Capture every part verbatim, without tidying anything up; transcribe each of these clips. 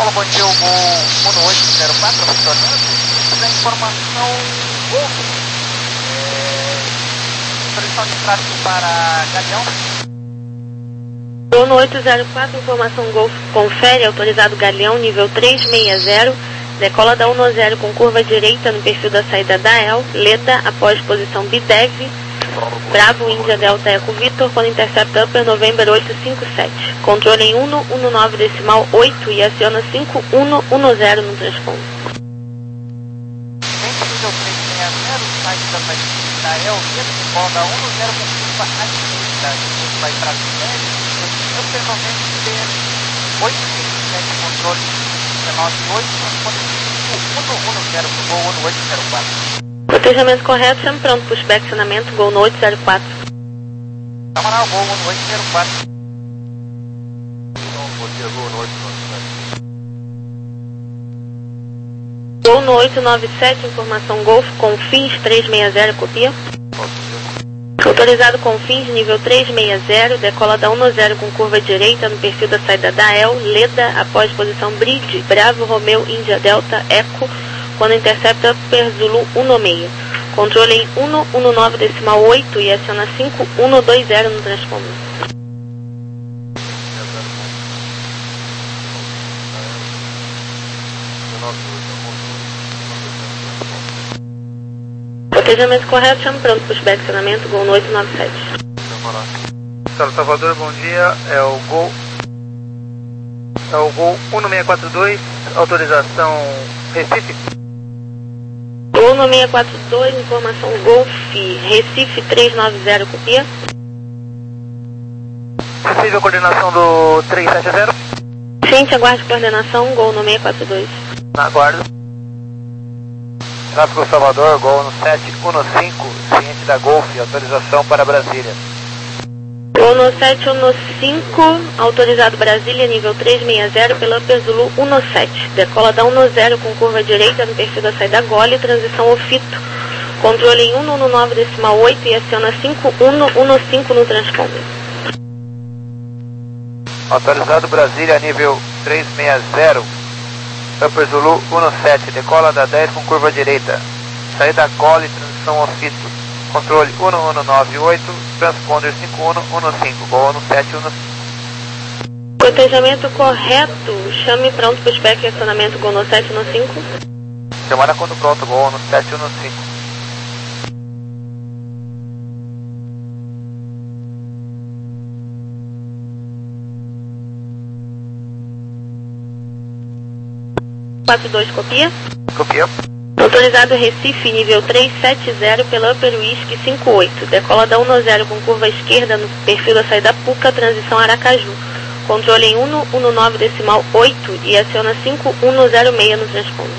Salvador, bom dia, o gol um oito zero quatro funcionando. Da informação Golf. É, Autorização de tráfego para Galeão. Gol no oito zero quatro, informação Golf, confere, autorizado Galeão, nível três seis zero, decola da um zero com curva direita no perfil da saída da E L, Leda, após posição Bidev, Bravo, Índia, Delta, Eco, Vitor, quando intercepta Upper, November oito cinco sete. Controle em um um nove decimal oito e aciona cinco um um zero no transponder. Nível três seis zero, saída da E L, Leda, decola da um zero com curva à direita, vai para Bidev, Upper, November oito cinco sete, controle dezenove oito, transponder cinco um um zero para o gol um oito zero quatro. Protejamento correto, chame pronto, pushback, acionamento, gol no oito zero quatro. Camarão, gol no oito zero quatro. Bom dia, gol no oito nove sete. Gol no oito nove sete, informação Golf, Confins três seis zero, copia. Autorizado Confins, nível três seis zero, decola da um zero com curva direita no perfil da saída da E L, Leda, após posição Bridge, Bravo, Romeu, Índia, Delta, Eco, quando intercepta Upper Zulu um seis. Controle em um um nove decimal oito e aciona cinco um dois zero no transponder. Protejamento correto, chame pronto, pushback, acionamento, gol no oito nove sete. São Salvador, bom dia, é o gol é o gol um seis quatro dois, autorização Recife. Gol no seis quatro dois, informação Golf, Recife três nove zero, copia. Possível coordenação do três sete zero. Ciente, aguarde coordenação, gol no seis quatro dois. Aguardo. Tráfego Salvador, gol no sete um cinco, ciente da Golf, autorização para Brasília. Gol no sete um cinco, autorizado Brasília, nível três seis zero, pela Upper Zulu um sete. Decola da um zero com curva direita no perfil da saída Gole, transição Ofito. Controle em um um nove decimal oito e aciona cinco um um cinco no transponder. Autorizado Brasília, nível três seis zero, Upper Zulu um sete, decola da dez com curva direita. Saída Gole, transição Ofito. Controle um um nove oito, transponder cinco um um cinco, gol no sete um cinco. Protejamento correto, chame pronto, pushback e acionamento, gol no sete um cinco. Semana quando pronto, gol no sete um cinco. quatro dois, copia. Copia. Autorizado Recife, nível três sete zero, pela Upper Whisky cinco oito. Decola da um zero com curva esquerda no perfil da saída Puca, transição Aracaju. Controle em um um nove decimal oito e aciona cinco um zero seis no transponder.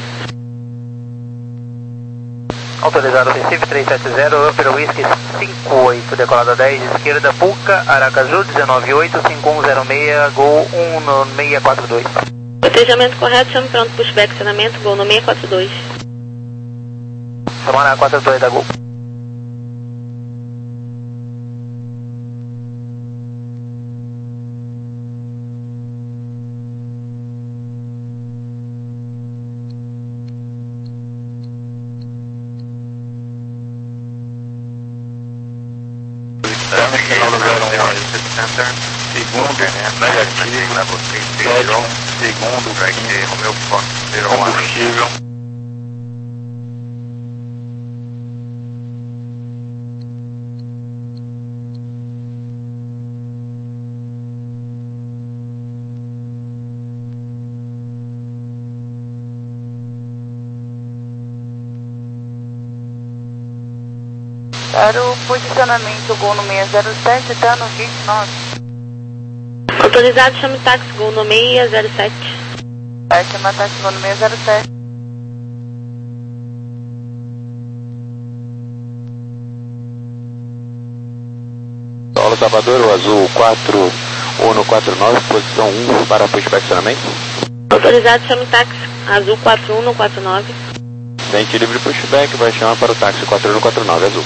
Autorizado Recife três sete zero, Upper Whisky cinco oito, decola da dez, esquerda Puca, Aracaju dezenove oito, cinco um zero seis, gol um seis quatro dois. Protejamento correto, chame pronto, pushback, acionamento, gol no seis quatro dois. Semana quatro dois da Gol. Segundo, negativo, sétimo, segundo, combustível. Para o posicionamento, gol no seis zero sete, tá no vinte e nove. Autorizado, chame táxi, gol no seis zero sete. Vai chamar táxi, gol no seis zero sete. Solo Salvador, o azul quatro um quatro nove, posição um para pushback acionamento. Autorizado, chame táxi, azul quatro um quatro nove. Dente livre pushback, vai chamar para o táxi quatro um quatro nove, azul.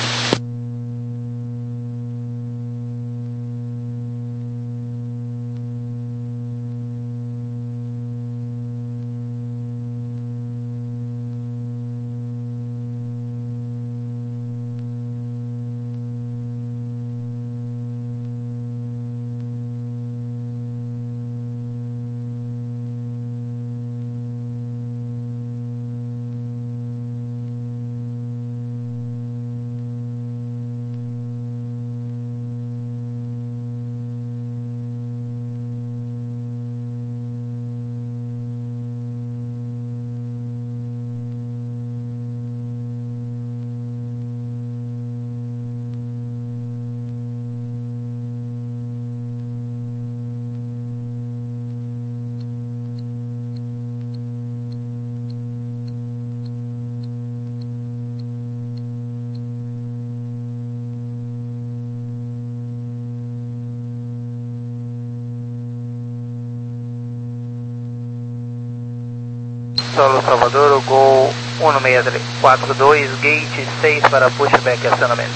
Solo Salvador, o Gol um seis quatro dois, gate seis para pushback e acionamento.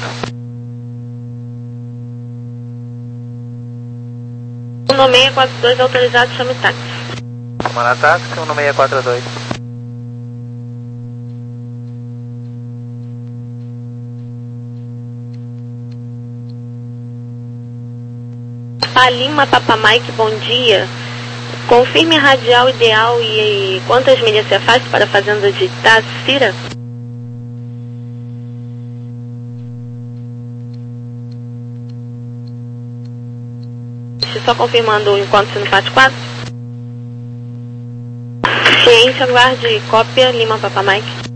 um seis quatro dois autorizado, chame táxi. Comanda táxi, um seis quatro dois. A Lima Papa Mike, bom dia. Confirme a radial ideal e, e quantas milhas se afasta para a fazenda de Tacira? Só confirmando enquanto se não faz quatro. Ciência, aguarde cópia, Lima Papa Mike.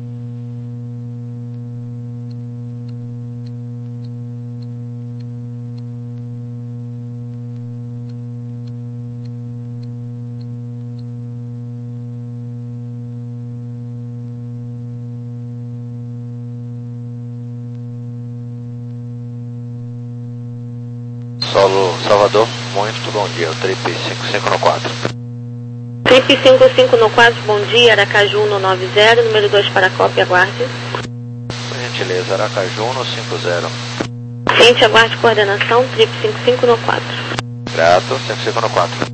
Solo Salvador, muito bom dia, o Trip cinco cinco no quatro. Trip cinco cinco no quatro, bom dia, Aracaju no nove zero, número dois para cópia, aguarde. Por gentileza, Aracaju no cinco zero. Ciente, aguarde coordenação, Trip cinco cinco no quatro. Grato, cinco cinco no quatro.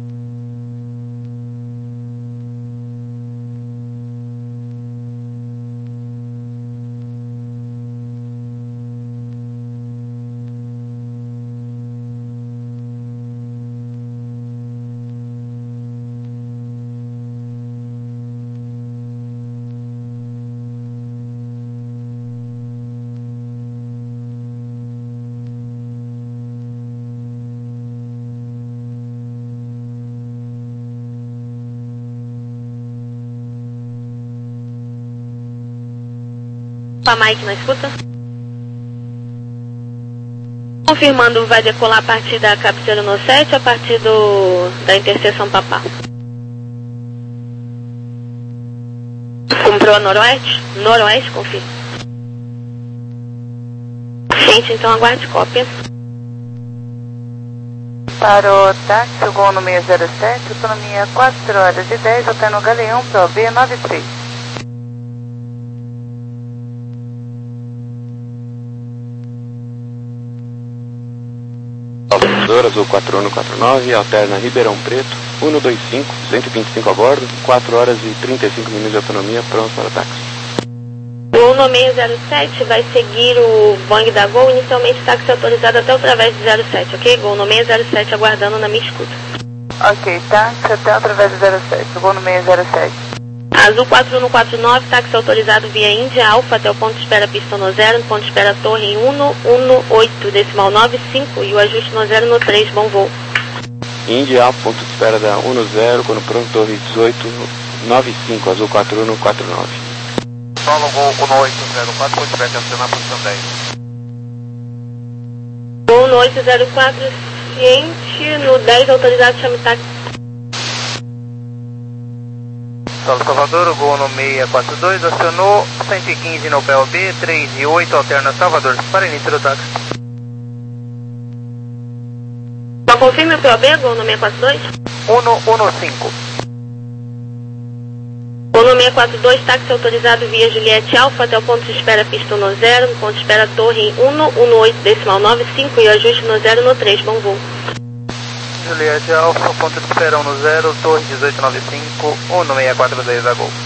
Papa Mike na escuta. Confirmando, vai decolar a partir da cabeceira no sete, a partir do, da interseção Papá. Comprou a noroeste? Noroeste, confirma. Gente, então aguarde cópia. Para o táxi, o Gol no seis zero sete, autonomia quatro horas e dez, até no Galeão, Pro B nove três. Salvador, Azul quatro um quatro nove, alterna Ribeirão Preto, um dois cinco, cento e vinte e cinco a bordo, quatro horas e trinta e cinco minutos de autonomia, pronto para o táxi. Gol no seis zero sete vai seguir o Boeing da Gol, inicialmente táxi autorizado até o través de zero sete, ok? Gol no seis zero sete aguardando na minha escuta. Ok, táxi até o través de zero sete, o Gol no seis zero sete. Azul quatro um quatro nove, táxi autorizado via Índia Alfa até o ponto de espera pista no zero, no ponto de espera torre em um um oito, decimal nove cinco e o ajuste no zero no três, bom voo. Índia Alfa, ponto de espera da um zero, quando pronto, torre dezoito nove cinco, Azul quatro um quatro nove. Solo Gol um oito zero quatro, ponto de espera acionar posição dez. Gol no oito zero quatro, ciente, no dez autorizado, chame táxi. Solo Salvador, o Gol no seis quatro dois, acionou cento e quinze no P O B, três e oito, alterna Salvador para início do táxi. Só confirme o P O B, Gol no seis quatro dois? um um cinco. Gol no seis quatro dois, táxi autorizado via Juliette Alfa até o ponto de espera pista no zero, no ponto de espera torre em um um oito, decimal nove cinco e o ajuste no zero no três, bom voo. Juliette Alfa, ponto de espera um no zero, torre dezoito nove cinco, um seis quatro dois a Gol.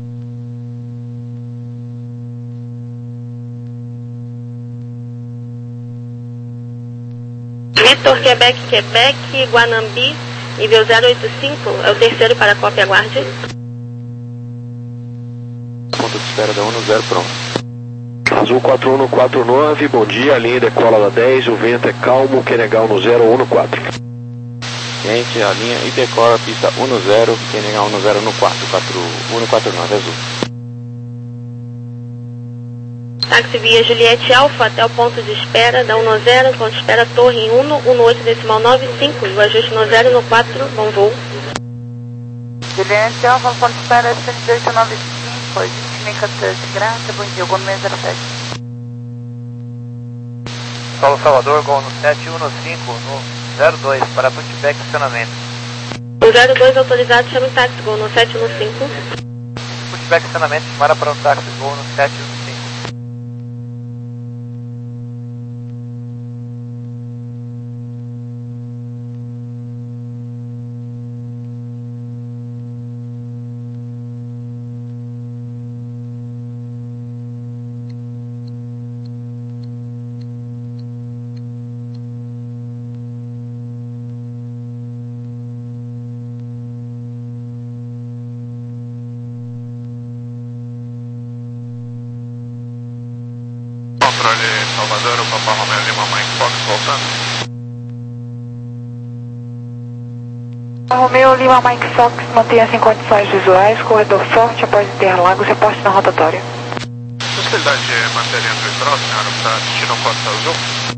Vitor, Quebec, Quebec, Guanambi, nível zero oito cinco, é o terceiro para a cópia, aguarde. Ponto de espera da um zero, pronto. Azul quatro um quatro nove, bom dia, linha decola da dez, o vento é calmo, Quenegal no zero um quatro. Gente, a linha e decora a pista um zero, Quenegal um zero no quatro, quatro um quatro nove, Azul. Táxi via Juliette Alfa até o ponto de espera da um zero, ponto de espera torre em um um oito, decimal nove cinco, o ajuste no zero no quatro, bom voo. Juliette Alfa, ponto de espera cento e oito nove cinco, ajuste quatorze, graça, bom dia, Gol no seis zero sete. Solo Salvador, Gol no sete um cinco, no zero dois, para pushback e acionamento. O O zero dois autorizado, chame táxi, Gol no sete um cinco. Pushback estacionamento, para para o táxi, Gol no sete um cinco. Controle Salvador, o Papa Romeo Lima Mike Fox voltando. Romeo Lima Mike Fox, mantenha-se em condições visuais, corredor forte após Interlagos, reporte na rotatória. Possibilidade de manter entre o próximo, para destino Costa Azul.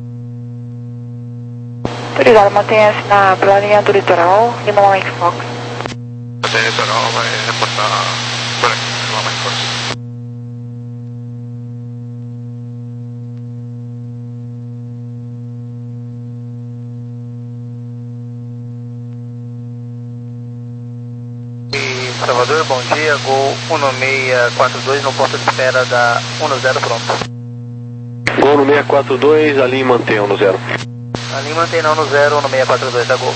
Autorizado, mantenha-se na pela linha do litoral, Lima Mike Fox. Até litoral vai reportar por aqui, Lima Mike Fox. Salvador, bom dia, Gol um seis quatro dois no ponto de espera da um zero pronto. Gol no seis quatro dois, a linha mantém um zero. A linha mantém não no zero, no seis quatro dois da Gol.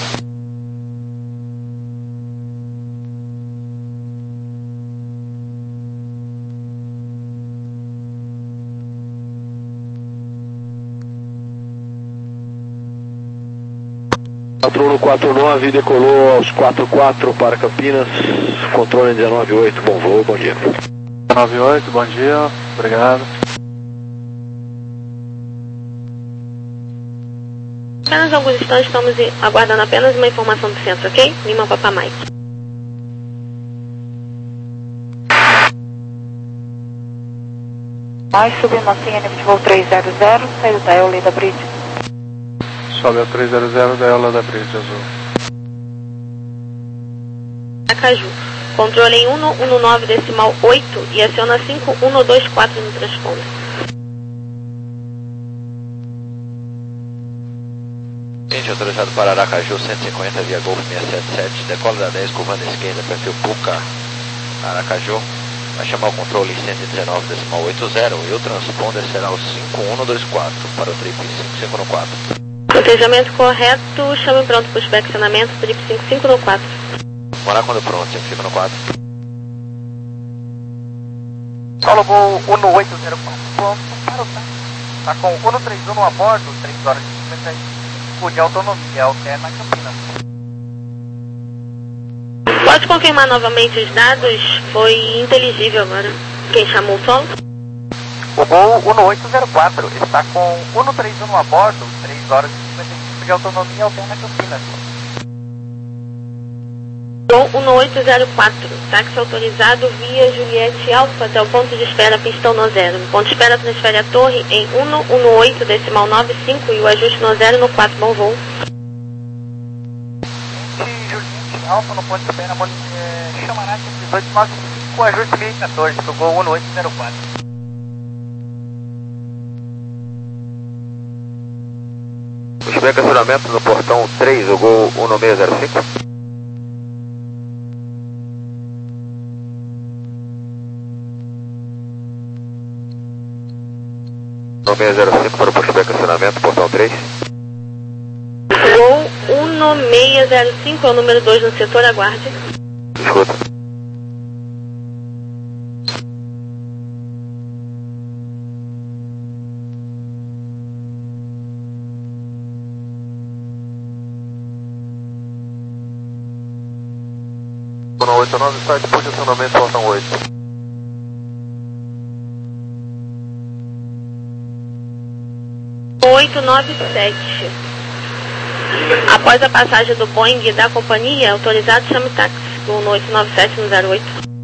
quatro um quatro nove, decolou aos quatro quatro para Campinas, controle dezenove oito, bom voo, bom dia. dezenove oito, bom dia, obrigado. Apenas alguns instantes, estamos aguardando apenas uma informação do centro, ok? Lima Papa Mike. Mais subindo mantenha nível de voo trezentos, saída da Eula da Bridge. Sobe ao trezentos da Eula da Bridge Azul. Aracaju. Controle em um um nove decimal oito e aciona cinco um dois quatro no transponder. Gente, autorizado para Aracaju, cento e cinquenta via Golf seiscentos e setenta e sete, decola da dez, curvando à esquerda, perfil Puca, Aracaju. Vai chamar o controle cento e dezenove decimal oitenta e o transponder será o cinco um dois quatro para o trip cinco cinco no quatro. Protejamento correto, chame pronto para o inspecionamento, trip cinco cinco no quatro. Morar quando pronto, cinco cinco no quatro. Solo Gol um oito zero quatro, pronto para o táxi. Está com um três um a bordo, três horas e cinquenta e cinco de autonomia, alterna Campinas. Pode confirmar novamente os dados? Foi inteligível agora. Quem chamou o solo? O Gol um oito zero quatro está com um três um a bordo, três horas e cinquenta e cinco de autonomia, alterna Campinas. Gol um oito zero quatro, táxi autorizado via Juliette Alfa até o ponto de espera pistão no zero. O ponto de espera transfere a torre em um um oito decimal nove cinco e o ajuste no zero no quatro, bom voo. Juliette Alfa no ponto de espera, é, chamará dezoito nove cinco, ajuste mil e quatorze, do Gol um oito zero quatro. Pushback acionamento no portão três, o Gol um seis zero cinco. um seis zero cinco para o pushback acionamento, portão três. Gol um seis zero cinco é o número dois no setor, aguarde. Escuta. um oito nove, site posicionamento, portão oito. oito nove sete. Após a passagem do Boeing da companhia, autorizado, chame táxi. Gol no oito nove sete no zero oito.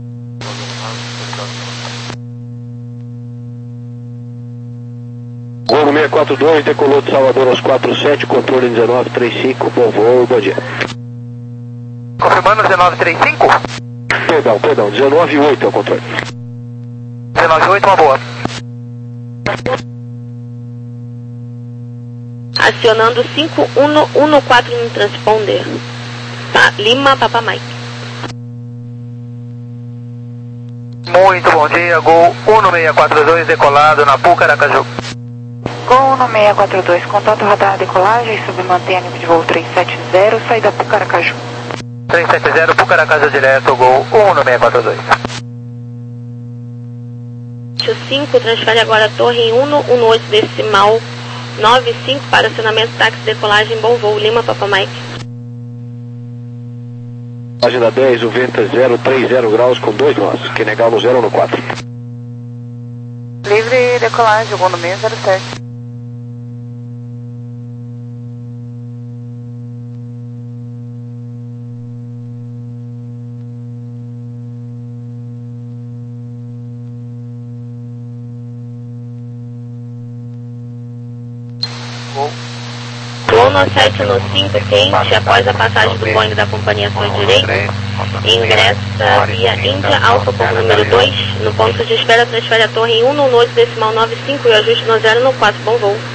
Gol no seis quatro dois, decolou de Salvador aos quatro sete, controle dezenove trinta e cinco, bom voo, bom dia. Confirmando dezenove trinta e cinco? Perdão, perdão, dezenove oito é o controle. dezenove oito, uma boa. Acionando cinco um um quatro no transponder. Pa Lima Papa Mike. Muito bom dia, Gol um seis quatro dois decolado na Puca Aracaju. Gol um seis quatro dois, contato radar decolagem, submantém nível de voo trezentos e setenta, saída Puca Aracaju. trezentos e setenta, Puca Aracaju direto, Gol um seis quatro dois. cinco, transfere agora a torre em um um oito decimal nove cinco para acionamento táxi decolagem, bom voo, Lima Papa Mike. Página dez, o vento é zero trinta graus com dois nós, que negar no zero no quatro. Livre decolagem, gol no seis zero sete. Voo no sete no cinco, quente, após a passagem do Boeing da companhia à sua direita, ingressa via Índia Alfa como número dois, no ponto de espera transfere a torre em um um oito decimal nove cinco e ajuste no zero no quatro, bom voo.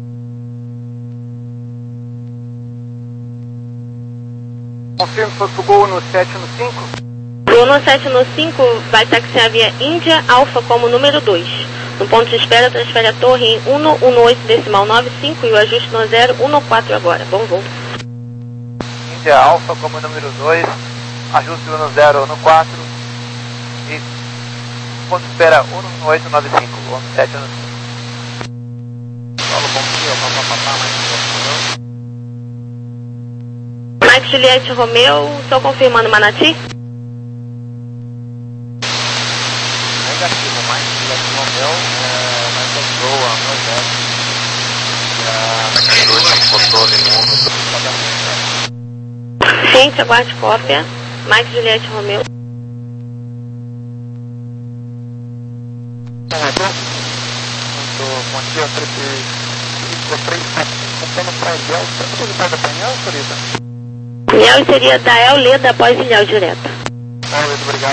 Confirme para o Gol no sete no cinco. Voo no sete no cinco vai taxiar via Índia Alfa como número dois. No ponto de espera, transfere a torre em um um oito decimal nove cinco e o ajuste no zero um no quatro agora. Bom voo. Índia Alfa como número dois, ajuste no zero no quatro e ponto de espera um um oito nove cinco, um sete no cinco. Paulo, bom dia, papapá, mais Mike Juliette Romeu, estou confirmando Manati. negativo, mais Juliette Romeu, mais control, a Nordeste, e a dois controle um. Gente, aguarde cópia. Mike Juliette Romeu. Bom dia, três comprando para Ilhéu, você está da Penhel, Sorita? Ilhéu seria da El Leda após Ilhéu direto. Muito obrigado.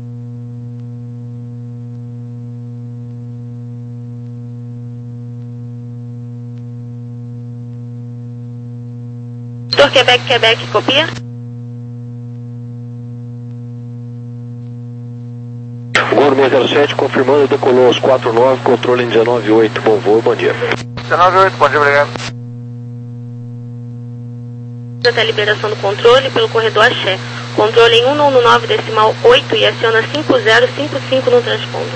Vitor Quebec, Quebec, copia. Gol seis zero sete, confirmando, decolou aos quatro nove, controle em dezenove oito, bom voo, bom dia. dezenove oito, bom dia, obrigado. Até a liberação do controle pelo corredor Axé. Controle em um um nove decimal oito e aciona cinco zero cinco cinco no transponder.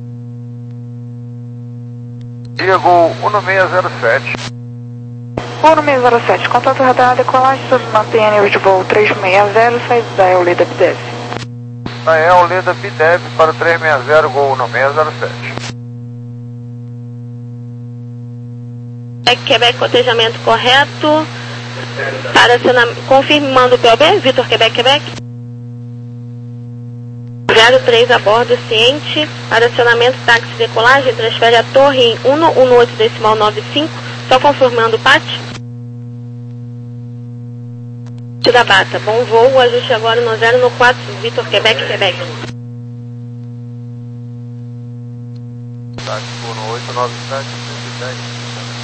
Dia Gol um seis zero sete. Gol seis zero sete, contato radar decolagem, submantém nível de voo trezentos e sessenta, saída da El Leda B D E V. Da El Leda B D E V para o trezentos e sessenta, Gol um seis zero sete. Quebec, Quebec, cotejamento correto. Para acionamento, confirmando o P O B, Vitor Quebec, Quebec. zero três a bordo, ciente. Para acionamento, táxi decolagem, transfere a torre em um um oito decimal nove cinco, só confirmando o P A T. Da Bata, bom voo, ajuste agora no zero no quatro, Vitor Quebec, Quebec. Táxi no oito nove sete, cento e dez.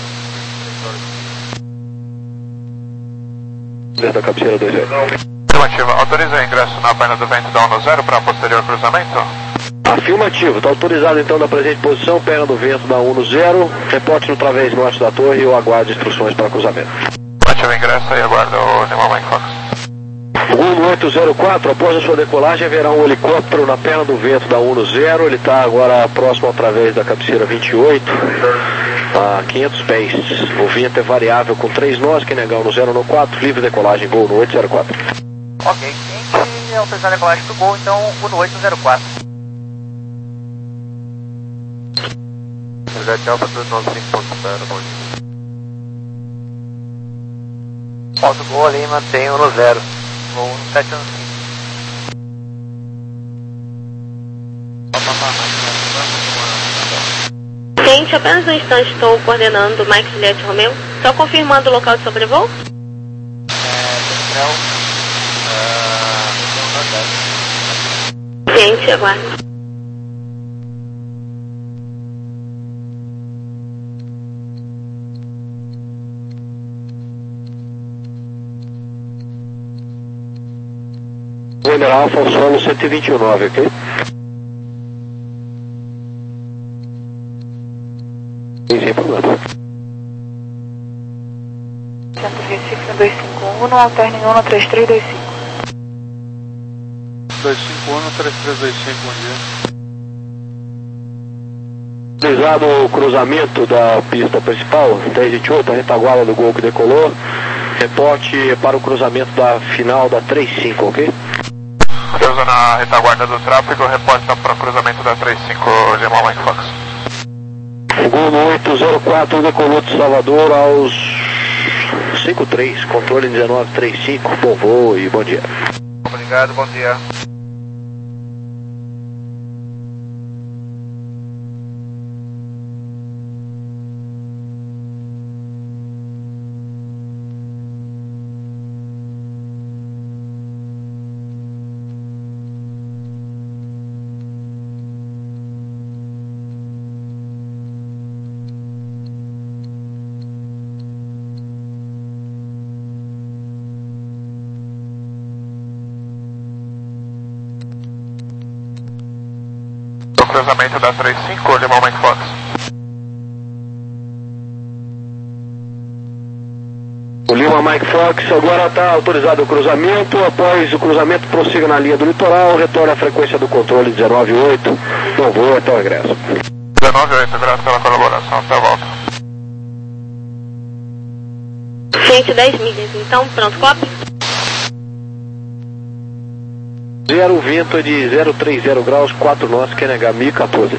Dentro da cabeceira dois zero. Afirmativa, autoriza o ingresso na perna do vento da um zero para posterior cruzamento? Afirmativo, está autorizado então na presente posição, perna do vento da um zero, reporte no través norte da torre e eu aguardo instruções para cruzamento. Ativa o ingresso e aguarda o Lima Mike Fox. um oito zero quatro, após a sua decolagem haverá um helicóptero na perna do vento da um zero, ele está agora próximo ao través da cabeceira vinte e oito, a quinhentos pés. O vento é variável com três nós, que negar no zero no quatro, livre decolagem, Gol no oito zero quatro. Ok, quente, autorizar a decolagem do Gol, então um oito zero quatro. Unidade Alfa dois nove cinco ponto zero, bom dia. Alto Gol ali, mantém um no zero. Gol um sete no cinco. Gente, apenas um instante estou coordenando Mike Juliette Romeu, só confirmando o local de sobrevoo. É, Gente, aguardo. November Alpha ao solo cento e vinte e nove, ok? Sim, sem problema. cento e vinte e cinco, dois cinco um, alterne em um, três três dois cinco. dois cinco um, três três dois cinco, bom dia. Utilizado o cruzamento da pista principal, três vinte e oito, a retaguarda do Gol que decolou. Reporte para o cruzamento da final da trinta e cinco, ok? Cruza na retaguarda do tráfego, reporte para o cruzamento da trinta e cinco, Gemal Mike Fox. O Gol no oito zero quatro decolou de Salvador aos cinco três, controle dezenove trinta e cinco, bom voo e bom dia. Obrigado, bom dia. Cruzamento da trinta e cinco, Gemal Mike Fox. O Lima Mike Fox agora está autorizado o cruzamento. Após o cruzamento, prossiga na linha do litoral. Retorne à frequência do controle dezenove oito. Bom voo, até o regresso. dezenove oito, graças pela colaboração. Até a volta. cento e dez milhas, então, pronto, copy? Zero, vento de zero trinta graus, quatro nós, Q N H mil e quatorze.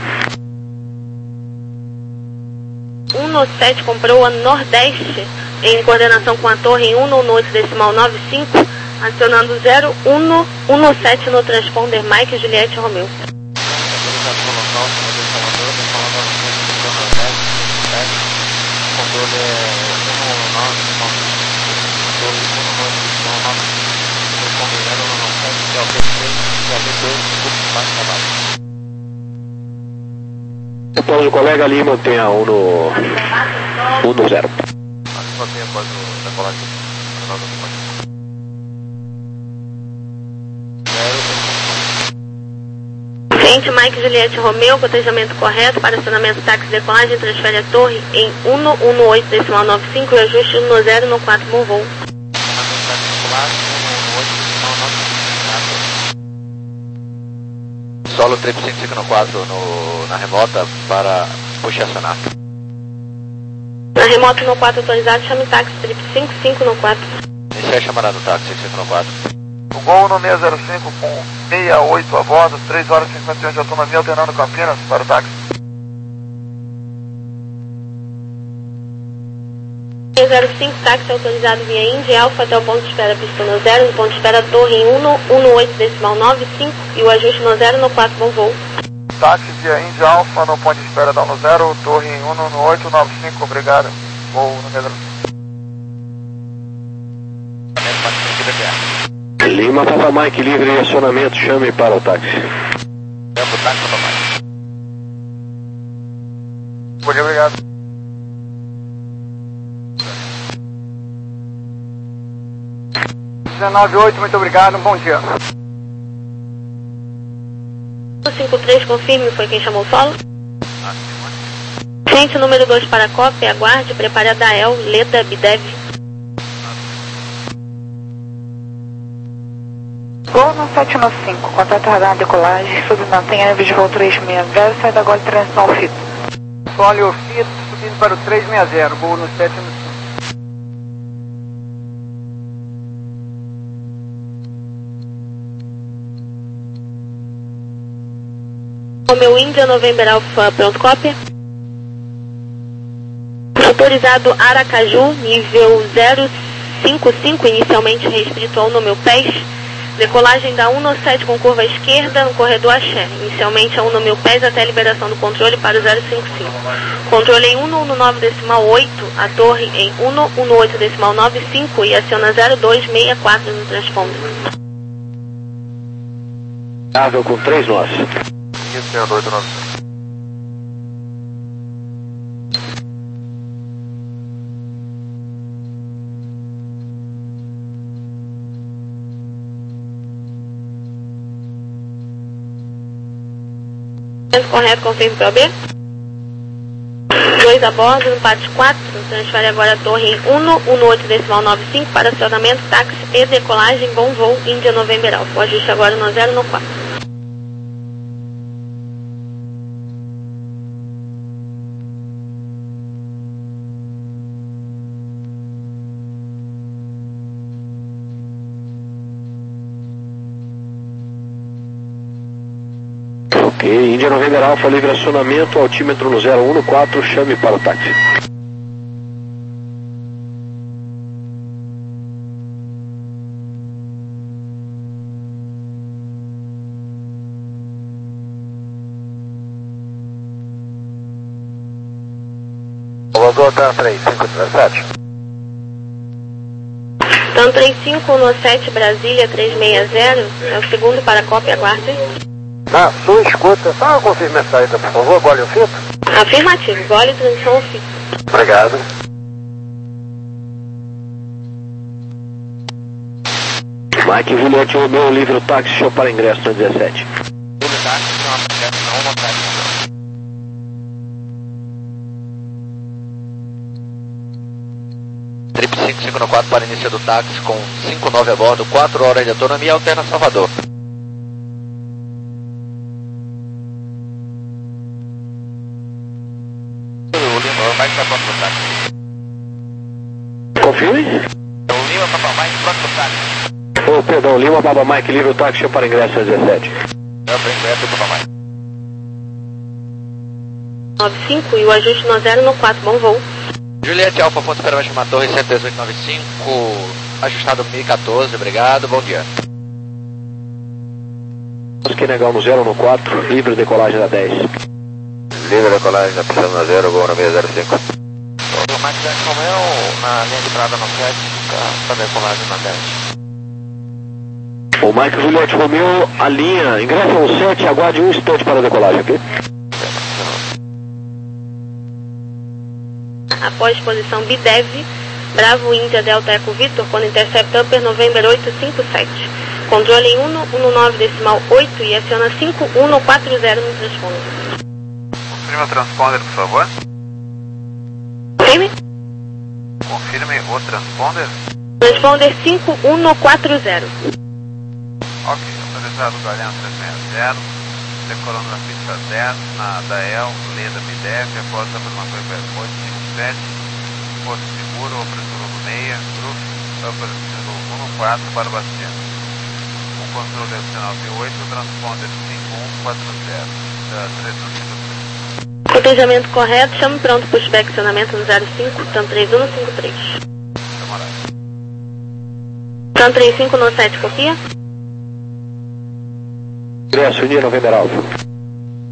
um no sete comprou a Nordeste em coordenação com a torre em um no oito decimal nove cinco, acionando zero um no um no sete no transponder Mike Juliette Romeo. Após o colega ali, mantenha um no um no zero. Cliente Mike Juliette Romeo, cotejamento correto para acionamento táxi decolagem, transfere a torre em um no um no oito decimal nove cinco e ajuste um no zero no quatro, bom voo. Solo trip cinco cinco no quatro no, na remota para puxar acionar. Na remota no quatro autorizado, chame táxi trip cinco cinco no quatro. Iniciar a chamada no táxi cinco cinco no quatro. O Gol no seis zero cinco com sessenta e oito a bordo, três horas e cinquenta e um de autonomia, alternando Campinas para o táxi. seis zero cinco, táxi autorizado via Indy Alpha até o ponto de espera pista no zero, no ponto de espera torre em um no um no oito decimal nove cinco e o ajuste no zero no quatro, bom voo. Táxi via Indy Alpha no ponto de espera down no zero, torre em um no oito nove cinco, obrigado. Voo no seis zero cinco. Lima Papa Mike livre em acionamento, chame para o táxi. Tempo táxi, Papa Mike. Bom dia, obrigado. dezenove oito, muito obrigado, um bom dia. cinco três, confirme, foi quem chamou o solo? Cliente número dois para a cópia, aguarde, prepare a Dael, Leda, Bidev. Gol no sete no cinco, contato radar decolagem, submantém a de voo três seis zero, sai da agora de transição ao fito. Sólio Fito, subindo para o três seis zero, Gol no sete no cinco. Romeo Índia, November Alpha, pronto, cópia. Autorizado Aracaju, nível zero cinco cinco, inicialmente restrito ao número P E S. Decolagem da um no sete com curva à esquerda no corredor Axé. Inicialmente a um no mil pés até a liberação do controle para o zero cinco cinco. Controle em um no um no nove decimal oito, a torre em um no um no oito decimal nove cinco e aciona zero dois seis quatro no transponder. Ável com três nós. Isso, senhor oito nove cinco. Correto, confirme P O B. dois a bordo, no pátio quatro, transfere agora a torre um um oito decimal nove cinco para acionamento, táxi e decolagem, bom voo, Índia November Alfa. O ajuste agora no zero no quatro. Ok, Índia November Alfa, livre acionamento, altímetro no zero um no quatro, chame para o táxi. Vou dar três cinco três sete. Então três cinco no sete Brasília três seis zero, é o segundo para a cópia, aguardem. Na sua escuta, só confirme a saída, por favor, gole o fito. Afirmativo, gole e transição ao fito. Obrigado. Mike Juliette Romeu, livre o táxi, show para ingresso na dezessete. Trip cinco cinco no quatro para início do táxi com cinco nove a bordo, quatro horas de autonomia, alterna Salvador. O Lima vai para próximo táxi. Confirme? O Lima para mais próximo táxi. Oh, perdão, Lima Baba Mike, livre o táxi, show para ingresso na dezessete. Eu venho ingresso para mais. nove cinco e o ajuste no zero no quatro, bom voo. Juliette Alfa, ponto para baixo uma torre cento e dezoito noventa e cinco, ajustado mil e quatorze, obrigado, bom dia. Quenegal no zero no quatro, livre decolagem da dez. Livre decolagem da pista no zero, gol no seis zero cinco. O Max Romeu na linha de entrada no sete, para decolagem na dez. O Mike Juliette Romeu, a linha, ingressa no sete, aguarde um instante para a decolagem, ok? Após posição B D E V, Bravo Índia Delta Eco Victor, quando intercept Upper November oito cinco sete. Controle em um um nove decimal oito e aciona cinco um quatro zero no transponder. Confirme o transponder, por favor. Confirme? Confirme o transponder. Transponder cinco um quatro zero. Ok, autorizado Galeão três seis zero, decolando na pista dez, na D A E L, leda B D E V, após a formação oito cinco sete, posto seguro, operador no meia, grupo, operador um no quatro para Bastião. O controle adicional B oito, transponder cinco um quatro zero, três um cinco três. Cotejamento correto, chame pronto pushback acionamento no zero cinco, TAM três um cinco três. TAM três cinco no sete, copia? Ingresso, Índia November Alfa.